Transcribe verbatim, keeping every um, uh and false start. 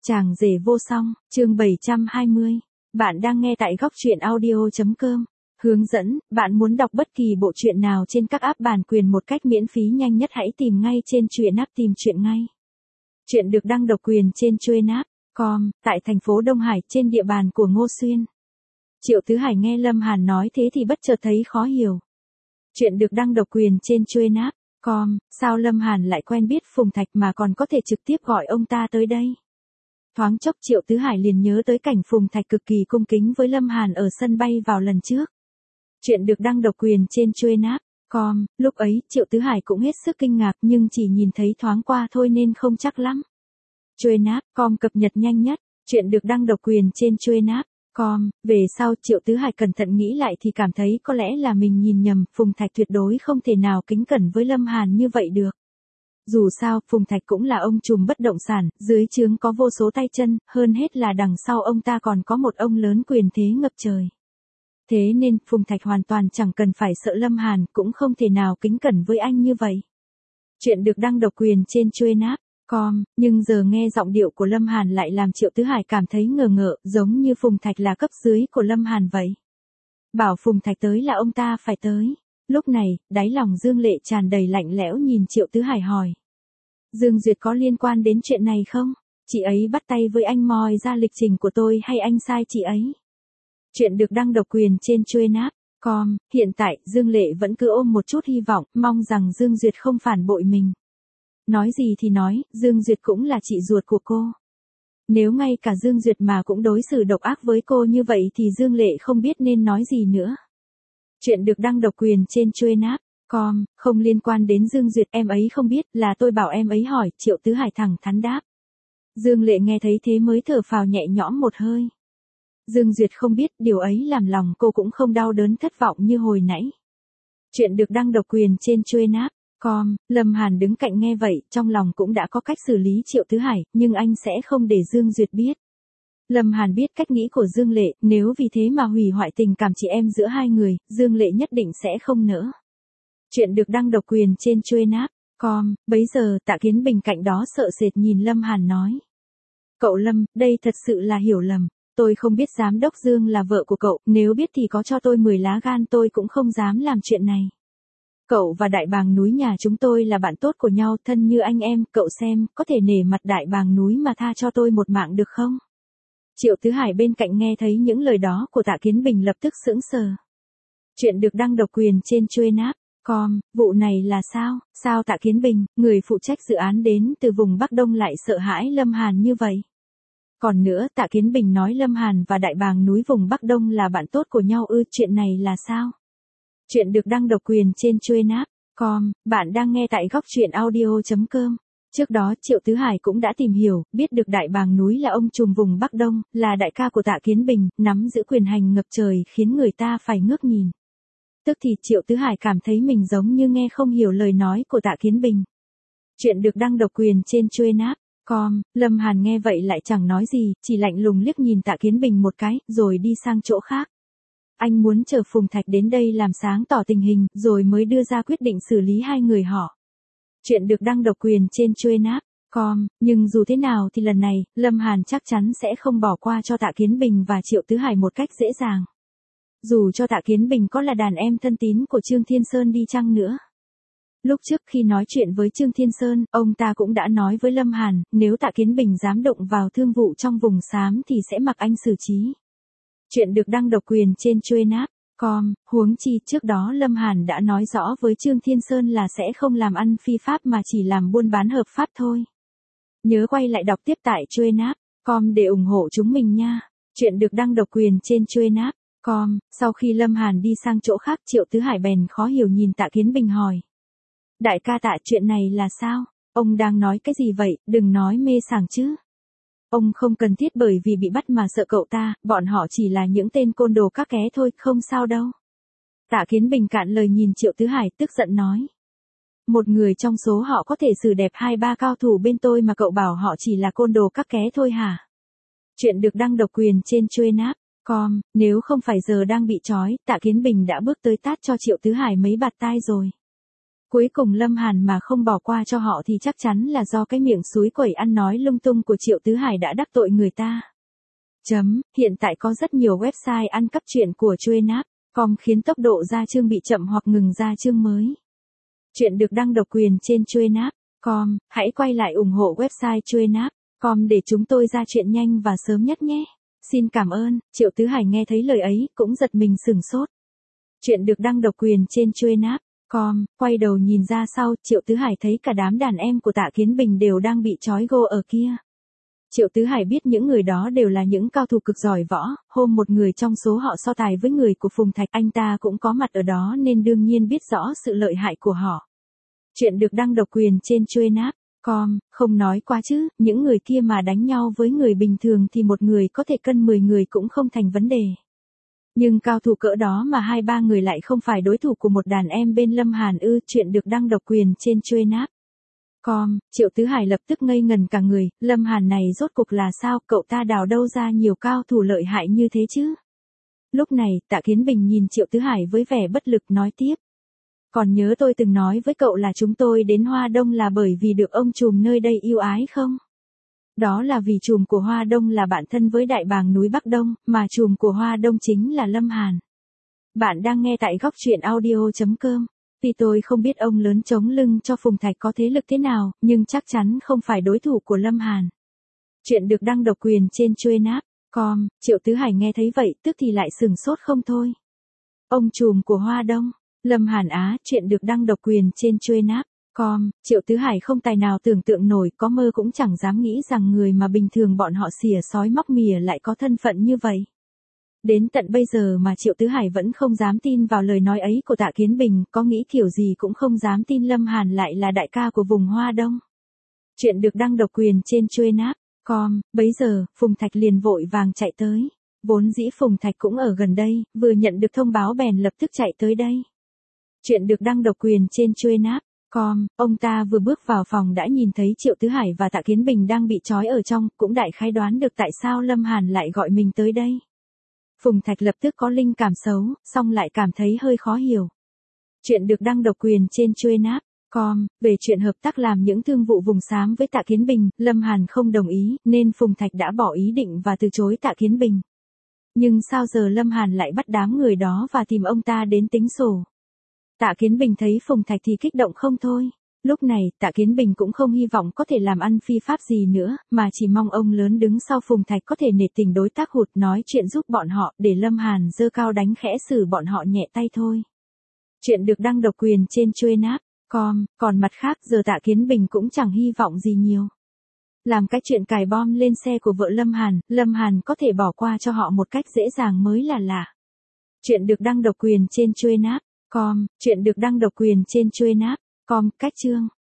Chàng rể vô song, chương bảy trăm hai mươi. Bạn đang nghe tại góc truyện audio chấm com. Hướng dẫn, bạn muốn đọc bất kỳ bộ truyện nào trên các app bản quyền một cách miễn phí nhanh nhất hãy tìm ngay trên truyện app tìm truyện ngay. Truyện được đăng độc quyền trên truyện app chấm com, tại thành phố Đông Hải, trên địa bàn của Ngô Xuyên. Triệu Tứ Hải nghe Lâm Hàn nói thế thì bất chợt thấy khó hiểu. Truyện được đăng độc quyền trên truyện app chấm com, sao Lâm Hàn lại quen biết Phùng Thạch mà còn có thể trực tiếp gọi ông ta tới đây? Thoáng chốc Triệu Tứ Hải liền nhớ tới cảnh Phùng Thạch cực kỳ cung kính với Lâm Hàn ở sân bay vào lần trước. Truyện được đăng độc quyền trên truyện app chấm com, lúc ấy Triệu Tứ Hải cũng hết sức kinh ngạc nhưng chỉ nhìn thấy thoáng qua thôi nên không chắc lắm. Truyện app chấm com cập nhật nhanh nhất, truyện được đăng độc quyền trên truyện app chấm com, về sau Triệu Tứ Hải cẩn thận nghĩ lại thì cảm thấy có lẽ là mình nhìn nhầm, Phùng Thạch tuyệt đối không thể nào kính cẩn với Lâm Hàn như vậy được. Dù sao, Phùng Thạch cũng là ông trùm bất động sản, dưới trướng có vô số tay chân, hơn hết là đằng sau ông ta còn có một ông lớn quyền thế ngập trời. Thế nên, Phùng Thạch hoàn toàn chẳng cần phải sợ Lâm Hàn, cũng không thể nào kính cẩn với anh như vậy. Chuyện được đăng độc quyền trên truyện app chấm com, nhưng giờ nghe giọng điệu của Lâm Hàn lại làm Triệu Tứ Hải cảm thấy ngờ ngợ, giống như Phùng Thạch là cấp dưới của Lâm Hàn vậy. Bảo Phùng Thạch tới là ông ta phải tới. Lúc này, đáy lòng Dương Lệ tràn đầy lạnh lẽo nhìn Triệu Tứ Hải hỏi. Dương Duyệt có liên quan đến chuyện này không? Chị ấy bắt tay với anh moi ra lịch trình của tôi hay anh sai chị ấy? Chuyện được đăng độc quyền trên truyện app chấm com, hiện tại Dương Lệ vẫn cứ ôm một chút hy vọng, mong rằng Dương Duyệt không phản bội mình. Nói gì thì nói, Dương Duyệt cũng là chị ruột của cô. Nếu ngay cả Dương Duyệt mà cũng đối xử độc ác với cô như vậy thì Dương Lệ không biết nên nói gì nữa. Chuyện được đăng độc quyền trên truyện app chấm com, không liên quan đến Dương Duyệt, em ấy không biết, là tôi bảo em ấy hỏi, Triệu Tứ Hải thẳng thắn đáp. Dương Lệ nghe thấy thế mới thở phào nhẹ nhõm một hơi. Dương Duyệt không biết, điều ấy làm lòng cô cũng không đau đớn thất vọng như hồi nãy. Chuyện được đăng độc quyền trên truyện app chấm com, Lâm Hàn đứng cạnh nghe vậy, trong lòng cũng đã có cách xử lý Triệu Tứ Hải, nhưng anh sẽ không để Dương Duyệt biết. Lâm Hàn biết cách nghĩ của Dương Lệ, nếu vì thế mà hủy hoại tình cảm chị em giữa hai người, Dương Lệ nhất định sẽ không nỡ. Chuyện được đăng độc quyền trên truyện app chấm com, bấy giờ Tạ Kiến Bình cạnh đó sợ sệt nhìn Lâm Hàn nói. Cậu Lâm, đây thật sự là hiểu lầm, tôi không biết giám đốc Dương là vợ của cậu, nếu biết thì có cho tôi mười lá gan tôi cũng không dám làm chuyện này. Cậu và Đại Bàng Núi nhà chúng tôi là bạn tốt của nhau, thân như anh em, cậu xem, có thể nể mặt Đại Bàng Núi mà tha cho tôi một mạng được không? Triệu Tứ Hải bên cạnh nghe thấy những lời đó của Tạ Kiến Bình lập tức sững sờ. Chuyện được đăng độc quyền trên truyện app chấm com, vụ này là sao? Sao Tạ Kiến Bình, người phụ trách dự án đến từ vùng Bắc Đông lại sợ hãi Lâm Hàn như vậy? Còn nữa, Tạ Kiến Bình nói Lâm Hàn và Đại Bàng Núi vùng Bắc Đông là bạn tốt của nhau ư, chuyện này là sao? Chuyện được đăng độc quyền trên truyện app chấm com, bạn đang nghe tại góc truyện audio chấm com. Trước đó Triệu Tứ Hải cũng đã tìm hiểu, biết được Đại Bàng Núi là ông trùm vùng Bắc Đông, là đại ca của Tạ Kiến Bình, nắm giữ quyền hành ngập trời khiến người ta phải ngước nhìn. Tức thì Triệu Tứ Hải cảm thấy mình giống như nghe không hiểu lời nói của Tạ Kiến Bình. Chuyện được đăng độc quyền trên truyện app chấm com, Lâm Hàn nghe vậy lại chẳng nói gì, chỉ lạnh lùng liếc nhìn Tạ Kiến Bình một cái, rồi đi sang chỗ khác. Anh muốn chờ Phùng Thạch đến đây làm sáng tỏ tình hình, rồi mới đưa ra quyết định xử lý hai người họ. Chuyện được đăng độc quyền trên truyện app chấm com, nhưng dù thế nào thì lần này, Lâm Hàn chắc chắn sẽ không bỏ qua cho Tạ Kiến Bình và Triệu Tứ Hải một cách dễ dàng. Dù cho Tạ Kiến Bình có là đàn em thân tín của Trương Thiên Sơn đi chăng nữa. Lúc trước khi nói chuyện với Trương Thiên Sơn, ông ta cũng đã nói với Lâm Hàn, nếu Tạ Kiến Bình dám động vào thương vụ trong vùng xám thì sẽ mặc anh xử trí. Chuyện được đăng độc quyền trên truyện app chấm com, huống chi trước đó Lâm Hàn đã nói rõ với Trương Thiên Sơn là sẽ không làm ăn phi pháp mà chỉ làm buôn bán hợp pháp thôi. Nhớ quay lại đọc tiếp tại truyện app chấm com để ủng hộ chúng mình nha. Chuyện được đăng độc quyền trên truyện app chấm com, sau khi Lâm Hàn đi sang chỗ khác Triệu Tứ Hải bèn khó hiểu nhìn Tạ Kiến Bình hỏi. Đại ca Tạ, chuyện này là sao? Ông đang nói cái gì vậy, đừng nói mê sảng chứ. Ông không cần thiết bởi vì bị bắt mà sợ cậu ta, bọn họ chỉ là những tên côn đồ các ké thôi, không sao đâu. Tạ Kiến Bình cạn lời nhìn Triệu Tứ Hải tức giận nói. Một người trong số họ có thể xử đẹp hai ba cao thủ bên tôi mà cậu bảo họ chỉ là côn đồ các ké thôi hả? Chuyện được đăng độc quyền trên truyện app chấm com, nếu không phải giờ đang bị trói, Tạ Kiến Bình đã bước tới tát cho Triệu Tứ Hải mấy bạt tai rồi. Cuối cùng Lâm Hàn mà không bỏ qua cho họ thì chắc chắn là do cái miệng xúi quẩy ăn nói lung tung của Triệu Tứ Hải đã đắc tội người ta. Chấm, hiện tại có rất nhiều website ăn cắp truyện của Truyện app chấm com khiến tốc độ ra chương bị chậm hoặc ngừng ra chương mới. Truyện được đăng độc quyền trên Truyện app chấm com, hãy quay lại ủng hộ website Truyện app chấm com để chúng tôi ra chuyện nhanh và sớm nhất nhé. Xin cảm ơn. Triệu Tứ Hải nghe thấy lời ấy, cũng giật mình sửng sốt. Truyện được đăng độc quyền trên Truyện app chấm com, quay đầu nhìn ra sau, Triệu Tứ Hải thấy cả đám đàn em của Tạ Kiến Bình đều đang bị trói gô ở kia. Triệu Tứ Hải biết những người đó đều là những cao thủ cực giỏi võ, hôm một người trong số họ so tài với người của Phùng Thạch, anh ta cũng có mặt ở đó nên đương nhiên biết rõ sự lợi hại của họ. Truyện được đăng độc quyền trên Truyện app chấm com, không nói quá chứ, những người kia mà đánh nhau với người bình thường thì một người có thể cân mười người cũng không thành vấn đề. Nhưng cao thủ cỡ đó mà hai ba người lại không phải đối thủ của một đàn em bên Lâm Hàn ư. Truyện được đăng độc quyền trên Truyện app chấm com, Triệu Tứ Hải lập tức ngây ngần cả người, Lâm Hàn này rốt cục là sao, cậu ta đào đâu ra nhiều cao thủ lợi hại như thế chứ? Lúc này, Tạ Kiến Bình nhìn Triệu Tứ Hải với vẻ bất lực nói tiếp. Còn nhớ tôi từng nói với cậu là chúng tôi đến Hoa Đông là bởi vì được ông trùm nơi đây yêu ái không? Đó là vì trùm của Hoa Đông là bạn thân với đại bàng núi Bắc Đông, mà trùm của Hoa Đông chính là Lâm Hàn. Bạn đang nghe tại góc truyện audio chấm com. Tuy tôi không biết ông lớn chống lưng cho Phùng Thạch có thế lực thế nào, nhưng chắc chắn không phải đối thủ của Lâm Hàn. Truyện được đăng độc quyền trên Truyện app chấm com, Triệu Tứ Hải nghe thấy vậy, tức thì lại sửng sốt không thôi. Ông trùm của Hoa Đông, Lâm Hàn á, truyện được đăng độc quyền trên Truyện app chấm com, Triệu Tứ Hải không tài nào tưởng tượng nổi, có mơ cũng chẳng dám nghĩ rằng người mà bình thường bọn họ xỉa sói móc mìa lại có thân phận như vậy. Đến tận bây giờ mà Triệu Tứ Hải vẫn không dám tin vào lời nói ấy của Tạ Kiến Bình, có nghĩ kiểu gì cũng không dám tin Lâm Hàn lại là đại ca của vùng Hoa Đông. Truyện được đăng độc quyền trên Truyện app chấm com, bấy giờ, Phùng Thạch liền vội vàng chạy tới. Vốn dĩ Phùng Thạch cũng ở gần đây, vừa nhận được thông báo bèn lập tức chạy tới đây. Truyện được đăng độc quyền trên Truyện app chấm com, ông ta vừa bước vào phòng đã nhìn thấy Triệu Tứ Hải và Tạ Kiến Bình đang bị trói ở trong, cũng đại khái đoán được tại sao Lâm Hàn lại gọi mình tới đây. Phùng Thạch lập tức có linh cảm xấu, song lại cảm thấy hơi khó hiểu. Truyện được đăng độc quyền trên Truyện app chấm com, về chuyện hợp tác làm những thương vụ vùng xám với Tạ Kiến Bình, Lâm Hàn không đồng ý, nên Phùng Thạch đã bỏ ý định và từ chối Tạ Kiến Bình. Nhưng sao giờ Lâm Hàn lại bắt đám người đó và tìm ông ta đến tính sổ? Tạ Kiến Bình thấy Phùng Thạch thì kích động không thôi. Lúc này, Tạ Kiến Bình cũng không hy vọng có thể làm ăn phi pháp gì nữa, mà chỉ mong ông lớn đứng sau Phùng Thạch có thể nể tình đối tác hụt nói chuyện giúp bọn họ, để Lâm Hàn giơ cao đánh khẽ xử bọn họ nhẹ tay thôi. Chuyện được đăng độc quyền trên Truyện app chấm com, còn mặt khác giờ Tạ Kiến Bình cũng chẳng hy vọng gì nhiều. Làm cái chuyện cài bom lên xe của vợ Lâm Hàn, Lâm Hàn có thể bỏ qua cho họ một cách dễ dàng mới là lạ. Chuyện được đăng độc quyền trên Truyện app chấm com, chuyện được đăng độc quyền trên Truyện app chấm com, cách chương.